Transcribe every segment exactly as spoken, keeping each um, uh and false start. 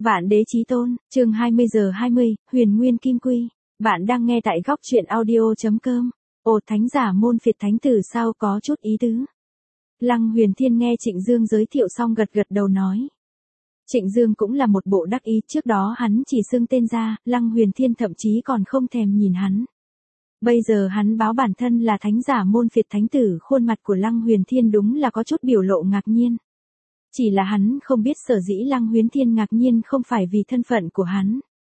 Vạn đế chí tôn, chương hai mươi giờ hai mươi, huyền nguyên kim quy. Bạn đang nghe tại góc truyện audio.com. Ồ, thánh giả môn phiệt thánh tử sao có chút ý tứ. Lăng Huyền Thiên nghe Trịnh Dương giới thiệu xong gật gật đầu nói. Trịnh Dương cũng là một bộ đắc ý, trước đó hắn chỉ xưng tên ra, Lăng Huyền Thiên thậm chí còn không thèm nhìn hắn. Bây giờ hắn báo bản thân là thánh giả môn phiệt thánh tử, khuôn mặt của Lăng Huyền Thiên đúng là có chút biểu lộ ngạc nhiên. Chỉ là hắn không biết sở dĩ Lăng Huyền Thiên ngạc nhiên không phải vì thân phận của hắn,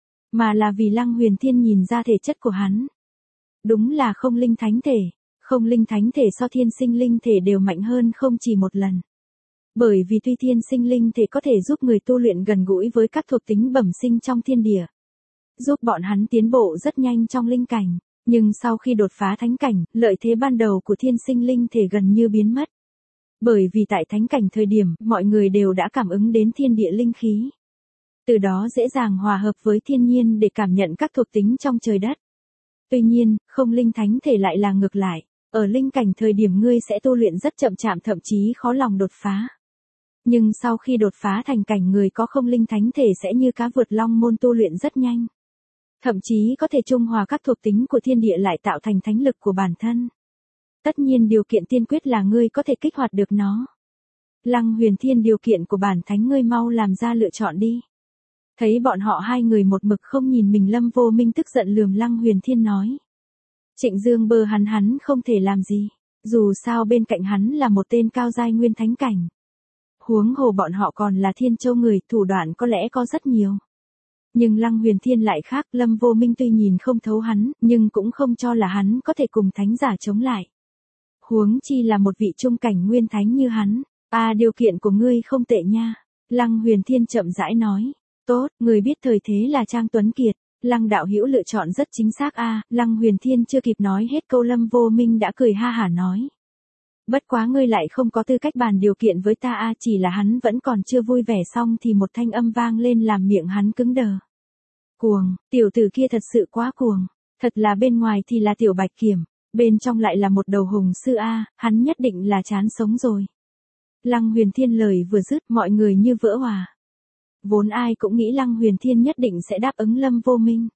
mà là vì Lăng Huyền Thiên nhìn ra thể chất của hắn. Đúng là không linh thánh thể, không linh thánh thể so thiên sinh linh thể đều mạnh hơn không chỉ một lần. Bởi vì tuy thiên sinh linh thể có thể giúp người tu luyện gần gũi với các thuộc tính bẩm sinh trong thiên địa, giúp bọn hắn tiến bộ rất nhanh trong linh cảnh, nhưng sau khi đột phá thánh cảnh, lợi thế ban đầu của thiên sinh linh thể gần như biến mất. Bởi vì tại thánh cảnh thời điểm, mọi người đều đã cảm ứng đến thiên địa linh khí. Từ đó dễ dàng hòa hợp với thiên nhiên để cảm nhận các thuộc tính trong trời đất. Tuy nhiên, không linh thánh thể lại là ngược lại. Ở linh cảnh thời điểm ngươi sẽ tu luyện rất chậm chạp, thậm chí khó lòng đột phá. Nhưng sau khi đột phá thành cảnh, người có không linh thánh thể sẽ như cá vượt long môn, tu luyện rất nhanh. Thậm chí có thể trung hòa các thuộc tính của thiên địa lại tạo thành thánh lực của bản thân. Tất nhiên điều kiện tiên quyết là ngươi có thể kích hoạt được nó. Lăng Huyền Thiên, điều kiện của bản thánh ngươi mau làm ra lựa chọn đi. Thấy bọn họ hai người một mực không nhìn mình, Lâm Vô Minh tức giận lườm Lăng Huyền Thiên nói. Trịnh Dương bơ hắn hắn không thể làm gì. Dù sao bên cạnh hắn là một tên cao giai nguyên thánh cảnh. Huống hồ bọn họ còn là Thiên Châu người, thủ đoạn có lẽ có rất nhiều. Nhưng Lăng Huyền Thiên lại khác, Lâm Vô Minh tuy nhìn không thấu hắn, nhưng cũng không cho là hắn có thể cùng thánh giả chống lại. Huống chi là một vị trung cảnh nguyên thánh như hắn. À, điều kiện của ngươi không tệ nha. Lăng Huyền Thiên chậm rãi nói. Tốt, người biết thời thế là Trang Tuấn Kiệt. Lăng đạo hữu lựa chọn rất chính xác a. À, Lăng Huyền Thiên chưa kịp nói hết câu, Lâm Vô Minh đã cười ha hả nói. Bất quá ngươi lại không có tư cách bàn điều kiện với ta a. À, chỉ là hắn vẫn còn chưa vui vẻ xong thì một thanh âm vang lên làm miệng hắn cứng đờ. Cuồng, tiểu tử kia thật sự quá cuồng. Thật là bên ngoài thì là tiểu bạch kiểm, bên trong lại là một đầu hùng sư a. À, hắn nhất định là chán sống rồi. Lăng Huyền Thiên lời vừa dứt, mọi người như vỡ hòa. Vốn ai cũng nghĩ Lăng Huyền Thiên nhất định sẽ đáp ứng Lâm Vô Minh.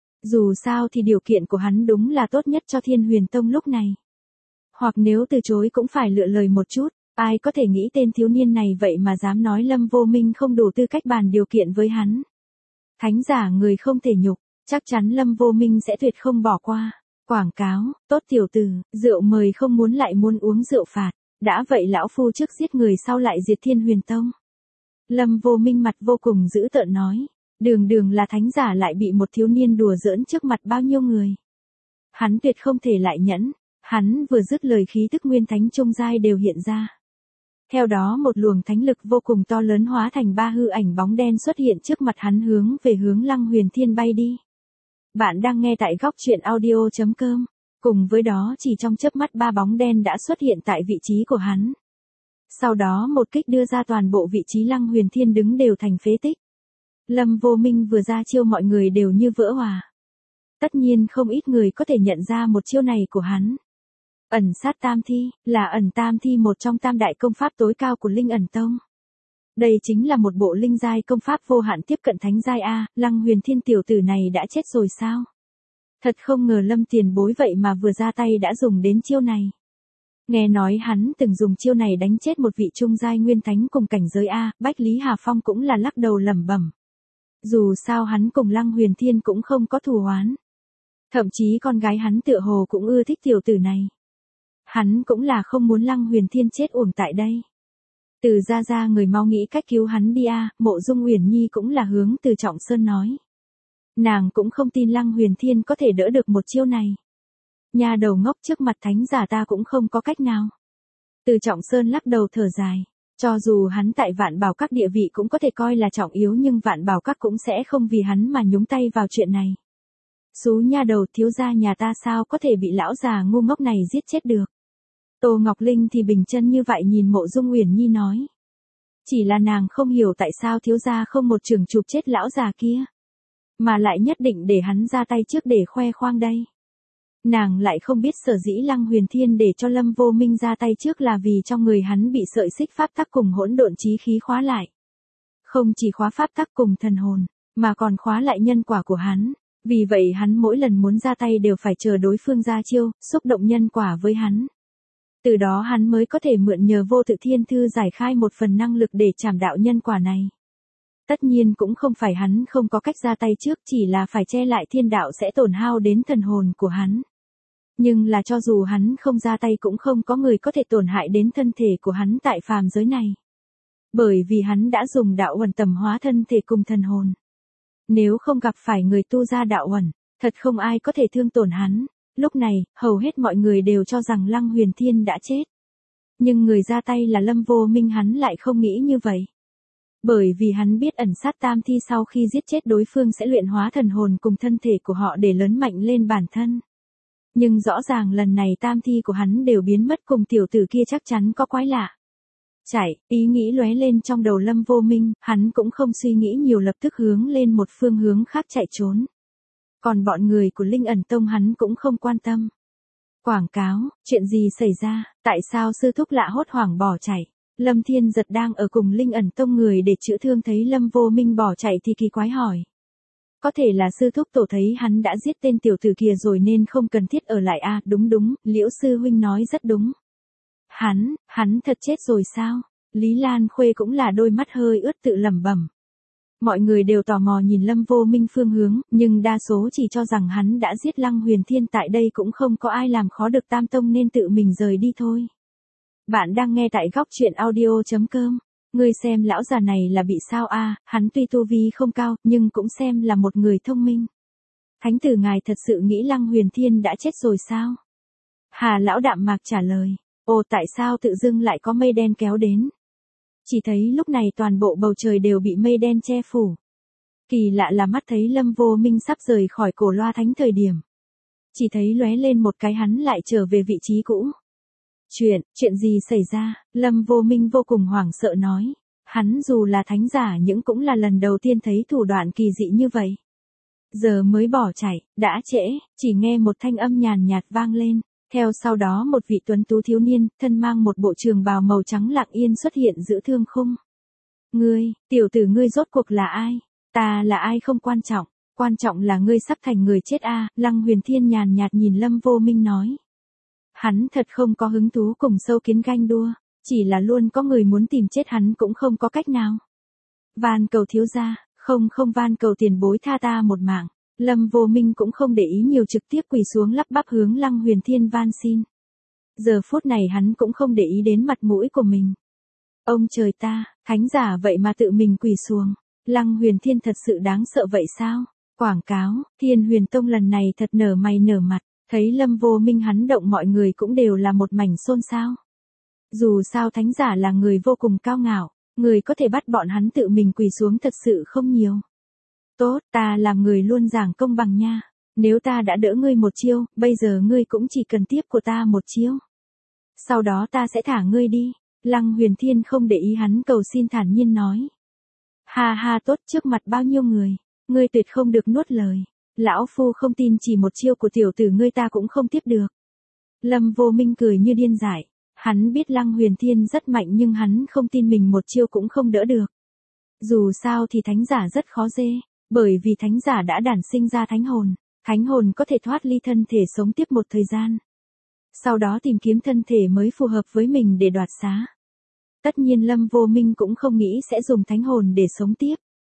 Dù sao thì điều kiện của hắn đúng là tốt nhất cho Thiên Huyền Tông lúc này. Hoặc nếu từ chối cũng phải lựa lời một chút. Ai có thể nghĩ tên thiếu niên này vậy mà dám nói Lâm Vô Minh không đủ tư cách bàn điều kiện với hắn. Thánh giả người không thể nhục, chắc chắn Lâm Vô Minh sẽ tuyệt không bỏ qua. Quảng cáo, tốt tiểu tử, rượu mời không muốn lại muốn uống rượu phạt. Đã vậy lão phu trước giết người sau lại diệt Thiên Huyền Tông. Lâm Vô Minh mặt vô cùng dữ tợn nói. Đường đường là thánh giả lại bị một thiếu niên đùa giỡn trước mặt bao nhiêu người. Hắn tuyệt không thể lại nhẫn. Hắn vừa dứt lời, khí tức nguyên thánh trung giai đều hiện ra. Theo đó một luồng thánh lực vô cùng to lớn hóa thành ba hư ảnh bóng đen xuất hiện trước mặt hắn, hướng về hướng Lăng Huyền Thiên bay đi. Bạn đang nghe tại góc truyện audio.com. Cùng với đó chỉ trong chớp mắt ba bóng đen đã xuất hiện tại vị trí của hắn. Sau đó một kích đưa ra, toàn bộ vị trí Lăng Huyền Thiên đứng đều thành phế tích. Lâm Vô Minh vừa ra chiêu mọi người đều như vỡ hòa. Tất nhiên không ít người có thể nhận ra một chiêu này của hắn. Ẩn sát tam thi, là ẩn tam thi, một trong tam đại công pháp tối cao của Linh Ẩn Tông. Đây chính là một bộ linh giai công pháp vô hạn tiếp cận thánh giai a. Lăng Huyền Thiên tiểu tử này đã chết rồi sao? Thật không ngờ Lâm tiền bối vậy mà vừa ra tay đã dùng đến chiêu này. Nghe nói hắn từng dùng chiêu này đánh chết một vị trung giai nguyên thánh cùng cảnh giới a. Bách Lý Hà Phong cũng là lắc đầu lẩm bẩm. Dù sao hắn cùng Lăng Huyền Thiên cũng không có thù oán. Thậm chí con gái hắn tựa hồ cũng ưa thích tiểu tử này. Hắn cũng là không muốn Lăng Huyền Thiên chết uổng tại đây. Từ ra ra người mau nghĩ cách cứu hắn đi a. Mộ Dung Uyển Nhi cũng là hướng Từ Trọng Sơn nói. Nàng cũng không tin Lăng Huyền Thiên có thể đỡ được một chiêu này. Nhà đầu ngốc, trước mặt thánh giả ta cũng không có cách nào. Từ Trọng Sơn lắc đầu thở dài. Cho dù hắn tại Vạn Bảo Các địa vị cũng có thể coi là trọng yếu, nhưng Vạn Bảo Các cũng sẽ không vì hắn mà nhúng tay vào chuyện này. Xú nha đầu, thiếu gia nhà ta sao có thể bị lão già ngu ngốc này giết chết được. Tô Ngọc Linh thì bình chân như vậy nhìn Mộ Dung Uyển Nhi nói. Chỉ là nàng không hiểu tại sao thiếu gia không một chưởng chụp chết lão già kia, mà lại nhất định để hắn ra tay trước để khoe khoang đây. Nàng lại không biết sở dĩ Lăng Huyền Thiên để cho Lâm Vô Minh ra tay trước là vì trong người hắn bị sợi xích pháp tắc cùng hỗn độn chí khí khóa lại. Không chỉ khóa pháp tắc cùng thần hồn, mà còn khóa lại nhân quả của hắn. Vì vậy hắn mỗi lần muốn ra tay đều phải chờ đối phương ra chiêu, xúc động nhân quả với hắn. Từ đó hắn mới có thể mượn nhờ vô tự thiên thư giải khai một phần năng lực để trảm đạo nhân quả này. Tất nhiên cũng không phải hắn không có cách ra tay trước, chỉ là phải che lại thiên đạo sẽ tổn hao đến thần hồn của hắn. Nhưng là cho dù hắn không ra tay cũng không có người có thể tổn hại đến thân thể của hắn tại phàm giới này. Bởi vì hắn đã dùng đạo uẩn tầm hóa thân thể cùng thần hồn. Nếu không gặp phải người tu ra đạo uẩn, thật không ai có thể thương tổn hắn. Lúc này, hầu hết mọi người đều cho rằng Lăng Huyền Thiên đã chết. Nhưng người ra tay là Lâm Vô Minh, hắn lại không nghĩ như vậy. Bởi vì hắn biết ẩn sát tam thi sau khi giết chết đối phương sẽ luyện hóa thần hồn cùng thân thể của họ để lớn mạnh lên bản thân. Nhưng rõ ràng lần này tam thi của hắn đều biến mất, cùng tiểu tử kia chắc chắn có quái lạ. Chạy, ý nghĩ lóe lên trong đầu Lâm Vô Minh, hắn cũng không suy nghĩ nhiều, lập tức hướng lên một phương hướng khác chạy trốn. Còn bọn người của Linh Ẩn Tông hắn cũng không quan tâm. Quảng cáo, chuyện gì xảy ra, tại sao sư thúc lạ hốt hoảng bỏ chạy? Lâm Thiên Giật đang ở cùng Linh Ẩn Tông người để chữa thương thấy Lâm Vô Minh bỏ chạy thì kỳ quái hỏi. Có thể là sư thúc tổ thấy hắn đã giết tên tiểu tử kia rồi nên không cần thiết ở lại à, đúng đúng, Liễu sư huynh nói rất đúng. Hắn, hắn thật chết rồi sao? Lý Lan Khuê cũng là đôi mắt hơi ướt tự lẩm bẩm. Mọi người đều tò mò nhìn Lâm Vô Minh phương hướng, nhưng đa số chỉ cho rằng hắn đã giết Lăng Huyền Thiên, tại đây cũng không có ai làm khó được Tam Tông nên tự mình rời đi thôi. Bạn đang nghe tại góc truyện audio chấm com. Ngươi xem lão già này là bị sao a? À, hắn tuy tu vi không cao, nhưng cũng xem là một người thông minh. Thánh tử ngài thật sự nghĩ Lăng Huyền Thiên đã chết rồi sao? Hà lão đạm mạc trả lời. Ồ, tại sao tự dưng lại có mây đen kéo đến? Chỉ thấy lúc này toàn bộ bầu trời đều bị mây đen che phủ. Kỳ lạ là mắt thấy Lâm Vô Minh sắp rời khỏi cổ loa thánh thời điểm. Chỉ thấy lóe lên một cái hắn lại trở về vị trí cũ. Chuyện, chuyện gì xảy ra? Lâm Vô Minh vô cùng hoảng sợ nói. Hắn dù là thánh giả nhưng cũng là lần đầu tiên thấy thủ đoạn kỳ dị như vậy. Giờ mới bỏ chạy, đã trễ, chỉ nghe một thanh âm nhàn nhạt vang lên. Theo sau đó một vị tuấn tú thiếu niên, thân mang một bộ trường bào màu trắng lặng yên xuất hiện giữa thương khung. Ngươi, tiểu tử ngươi rốt cuộc là ai? Ta là ai không quan trọng, quan trọng là ngươi sắp thành người chết a. À, Lăng Huyền Thiên nhàn nhạt nhìn Lâm Vô Minh nói. Hắn thật không có hứng thú cùng sâu kiến ganh đua, chỉ là luôn có người muốn tìm chết hắn cũng không có cách nào. Van cầu thiếu gia, không không van cầu tiền bối tha ta một mạng. Lâm Vô Minh cũng không để ý nhiều, trực tiếp quỳ xuống lắp bắp hướng Lăng Huyền Thiên van xin. Giờ phút này hắn cũng không để ý đến mặt mũi của mình. Ông trời ta, thánh giả vậy mà tự mình quỳ xuống. Lăng Huyền Thiên thật sự đáng sợ vậy sao? Quảng cáo, Thiên Huyền Tông lần này thật nở mày nở mặt. Thấy Lâm Vô Minh hắn động mọi người cũng đều là một mảnh xôn xao. Dù sao thánh giả là người vô cùng cao ngạo, người có thể bắt bọn hắn tự mình quỳ xuống thật sự không nhiều. Tốt, ta làm người luôn giảng công bằng nha. Nếu ta đã đỡ ngươi một chiêu, bây giờ ngươi cũng chỉ cần tiếp của ta một chiêu. Sau đó ta sẽ thả ngươi đi. Lăng Huyền Thiên không để ý hắn cầu xin, thản nhiên nói. Ha ha, tốt, trước mặt bao nhiêu người, ngươi tuyệt không được nuốt lời. Lão phu không tin chỉ một chiêu của tiểu tử ngươi ta cũng không tiếp được. Lâm Vô Minh cười như điên dại. Hắn biết Lăng Huyền Thiên rất mạnh nhưng hắn không tin mình một chiêu cũng không đỡ được. Dù sao thì thánh giả rất khó dê. Bởi vì thánh giả đã đản sinh ra thánh hồn. Thánh hồn có thể thoát ly thân thể sống tiếp một thời gian. Sau đó tìm kiếm thân thể mới phù hợp với mình để đoạt xá. Tất nhiên Lâm Vô Minh cũng không nghĩ sẽ dùng thánh hồn để sống tiếp.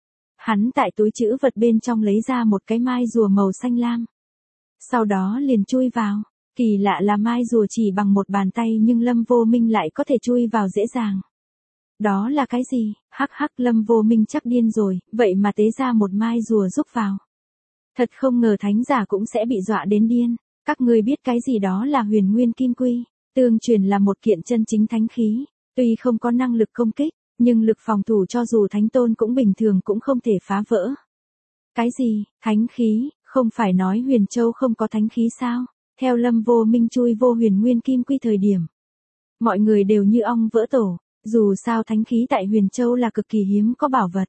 Hắn tại túi trữ vật bên trong lấy ra một cái mai rùa màu xanh lam. Sau đó liền chui vào. Kỳ lạ là mai rùa chỉ bằng một bàn tay nhưng Lâm Vô Minh lại có thể chui vào dễ dàng. Đó là cái gì? Hắc hắc, Lâm Vô Minh chắc điên rồi, vậy mà tế ra một mai rùa rúc vào. Thật không ngờ thánh giả cũng sẽ bị dọa đến điên. Các ngươi biết cái gì đó là huyền nguyên kim quy. Tương truyền là một kiện chân chính thánh khí. Tuy không có năng lực công kích, nhưng lực phòng thủ cho dù thánh tôn cũng bình thường cũng không thể phá vỡ. Cái gì? Thánh khí? Không phải nói Huyền Châu không có thánh khí sao? Theo Lâm Vô Minh chui vô huyền nguyên kim quy thời điểm. Mọi người đều như ong vỡ tổ. Dù sao thánh khí tại Huyền Châu là cực kỳ hiếm có bảo vật.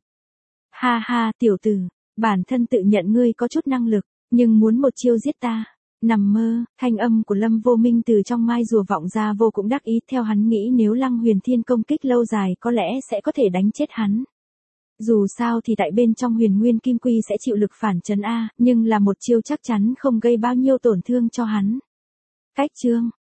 Ha ha, tiểu tử, bản thân tự nhận ngươi có chút năng lực, nhưng muốn một chiêu giết ta. Nằm mơ, thanh âm của Lâm Vô Minh từ trong mai rùa vọng ra vô cùng đắc ý. Theo hắn nghĩ nếu Lăng Huyền Thiên công kích lâu dài có lẽ sẽ có thể đánh chết hắn. Dù sao thì tại bên trong huyền nguyên kim quy sẽ chịu lực phản chấn A, nhưng là một chiêu chắc chắn không gây bao nhiêu tổn thương cho hắn. Cách chương